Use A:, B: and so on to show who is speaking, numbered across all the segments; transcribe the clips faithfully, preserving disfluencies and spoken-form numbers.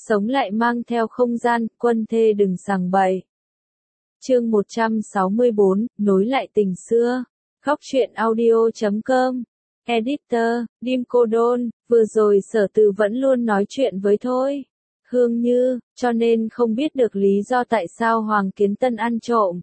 A: sống lại mang theo không gian, quân thê đừng sằng bậy. Chương một trăm sáu mươi bốn, nối lại tình xưa. Góc truyện audio chấm com. Editor, Dim Cô Đôn, vừa rồi Sở Từ vẫn luôn nói chuyện với Thôi Hương Như, cho nên không biết được lý do tại sao Hoàng Kiến Tân ăn trộm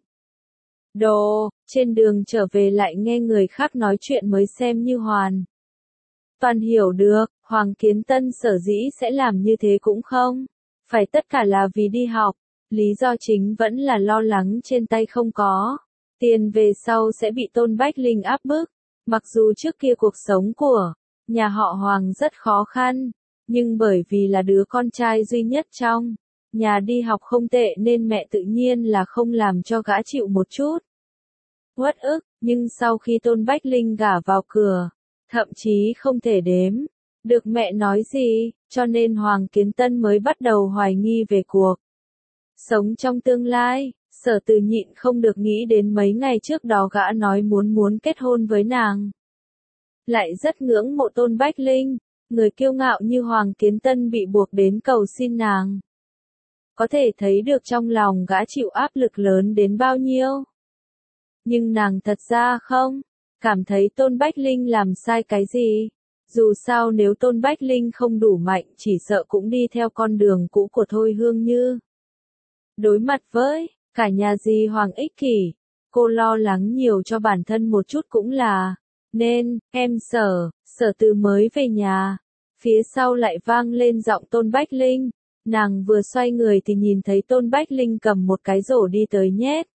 A: đồ, trên đường trở về lại nghe người khác nói chuyện mới xem như hoàn toàn hiểu được, Hoàng Kiến Tân sở dĩ sẽ làm như thế cũng không phải tất cả là vì đi học, lý do chính vẫn là lo lắng trên tay không có tiền về sau sẽ bị Tôn Bách Linh áp bức. Mặc dù trước kia cuộc sống của nhà họ Hoàng rất khó khăn, nhưng bởi vì là đứa con trai duy nhất trong nhà đi học không tệ nên mẹ tự nhiên là không làm cho gã chịu một chút uất ức, nhưng sau khi Tôn Bách Linh gả vào cửa, thậm chí không thể đếm được mẹ nói gì, cho nên Hoàng Kiến Tân mới bắt đầu hoài nghi về cuộc sống trong tương lai. Sở Từ nhịn không được nghĩ đến mấy ngày trước đó gã nói muốn muốn kết hôn với nàng. Lại rất ngưỡng mộ Tôn Bách Linh, người kiêu ngạo như Hoàng Kiến Tân bị buộc đến cầu xin nàng. Có thể thấy được trong lòng gã chịu áp lực lớn đến bao nhiêu. Nhưng nàng thật ra không cảm thấy Tôn Bách Linh làm sai cái gì. Dù sao nếu Tôn Bách Linh không đủ mạnh chỉ sợ cũng đi theo con đường cũ của Thôi Hương Như. Đối mặt với cả nhà dì Hoàng ích kỷ, cô lo lắng nhiều cho bản thân một chút cũng là nên, em Sở, Sở Từ mới về nhà. Phía sau lại vang lên giọng Tôn Bách Linh, nàng vừa xoay người thì nhìn thấy Tôn Bách Linh cầm một cái rổ đi tới nhét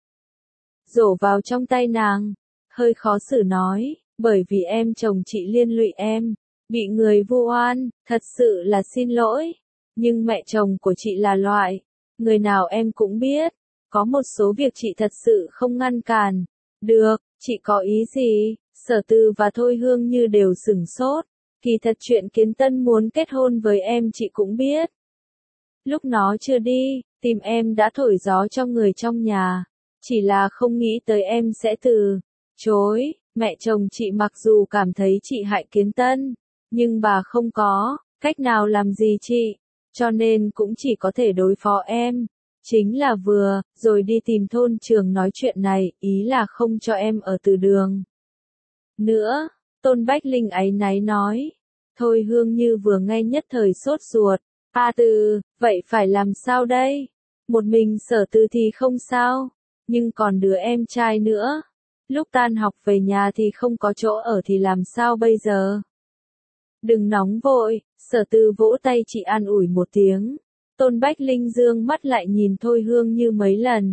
A: rổ vào trong tay nàng, hơi khó xử nói, bởi vì em chồng chị liên lụy em, bị người vu oan, thật sự là xin lỗi, nhưng mẹ chồng của chị là loại người nào em cũng biết. Có một số việc chị thật sự không ngăn cản được, chị có ý gì? Sở Từ và Thôi Hương Như đều sửng sốt, kỳ thật chuyện Kiến Tân muốn kết hôn với em chị cũng biết. Lúc nó chưa đi, tìm em đã thổi gió cho người trong nhà, chỉ là không nghĩ tới em sẽ từ chối. Mẹ chồng chị mặc dù cảm thấy chị hại Kiến Tân, nhưng bà không có cách nào làm gì chị, cho nên cũng chỉ có thể đối phó em. Chính là vừa, rồi đi tìm thôn trường nói chuyện này, ý là không cho em ở từ đường nữa. Tôn Bách Linh áy náy nói. Thôi Hương Như vừa nghe nhất thời sốt ruột. A Từ, vậy phải làm sao đây? Một mình Sở Từ thì không sao, nhưng còn đứa em trai nữa. Lúc tan học về nhà thì không có chỗ ở thì làm sao bây giờ? Đừng nóng vội, Sở Từ vỗ tay chị an ủi một tiếng. Tôn Bách Linh dương mắt lại nhìn Thôi Hương Như mấy lần.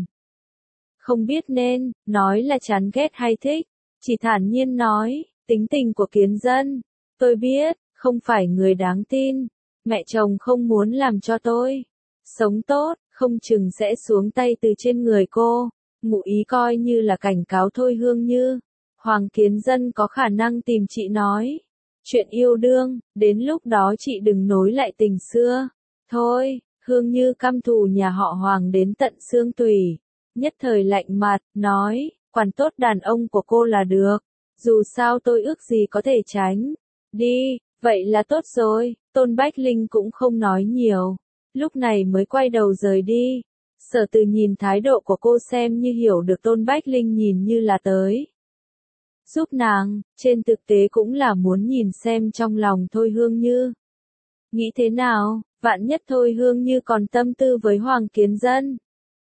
A: Không biết nên nói là chán ghét hay thích, chỉ thản nhiên nói, tính tình của Kiến Dân, tôi biết, không phải người đáng tin, mẹ chồng không muốn làm cho tôi sống tốt, không chừng sẽ xuống tay từ trên người cô. Ngụ ý coi như là cảnh cáo Thôi Hương Như. Hoàng Kiến Dân có khả năng tìm chị nói chuyện yêu đương, đến lúc đó chị đừng nối lại tình xưa. Thôi Hương Như căm thù nhà họ Hoàng đến tận xương tủy, nhất thời lạnh mặt, nói, quản tốt đàn ông của cô là được, dù sao tôi ước gì có thể tránh đi, vậy là tốt rồi. Tôn Bách Linh cũng không nói nhiều, lúc này mới quay đầu rời đi. Sở Từ nhìn thái độ của cô xem như hiểu được Tôn Bách Linh nhìn như là tới giúp nàng, trên thực tế cũng là muốn nhìn xem trong lòng Thôi Hương Như nghĩ thế nào. Vạn nhất Thôi Hương Như còn tâm tư với Hoàng Kiến Dân,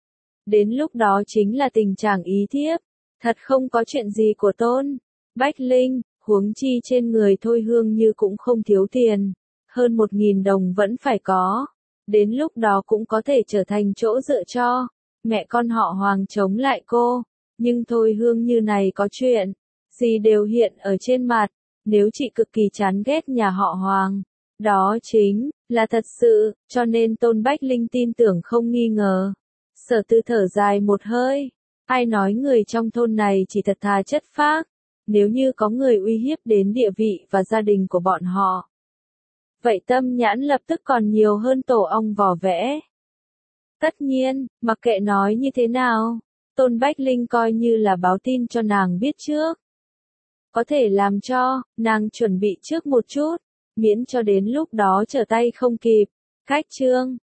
A: đến lúc đó chính là tình trạng ý thiếp. Thật không có chuyện gì của Tôn Bách Linh, huống chi trên người Thôi Hương Như cũng không thiếu tiền, hơn một nghìn đồng vẫn phải có. Đến lúc đó cũng có thể trở thành chỗ dựa cho mẹ con họ Hoàng chống lại cô. Nhưng Thôi Hương Như này có chuyện gì đều hiện ở trên mặt. Nếu chị cực kỳ chán ghét nhà họ Hoàng, đó chính là thật sự, cho nên Tôn Bách Linh tin tưởng không nghi ngờ. Sở Từ thở dài một hơi, ai nói người trong thôn này chỉ thật thà chất phác, nếu như có người uy hiếp đến địa vị và gia đình của bọn họ, vậy tâm nhãn lập tức còn nhiều hơn tổ ong vỏ vẽ. Tất nhiên, mặc kệ nói như thế nào, Tôn Bách Linh coi như là báo tin cho nàng biết trước, có thể làm cho nàng chuẩn bị trước một chút, miễn cho đến lúc đó trở tay không kịp. Cách chương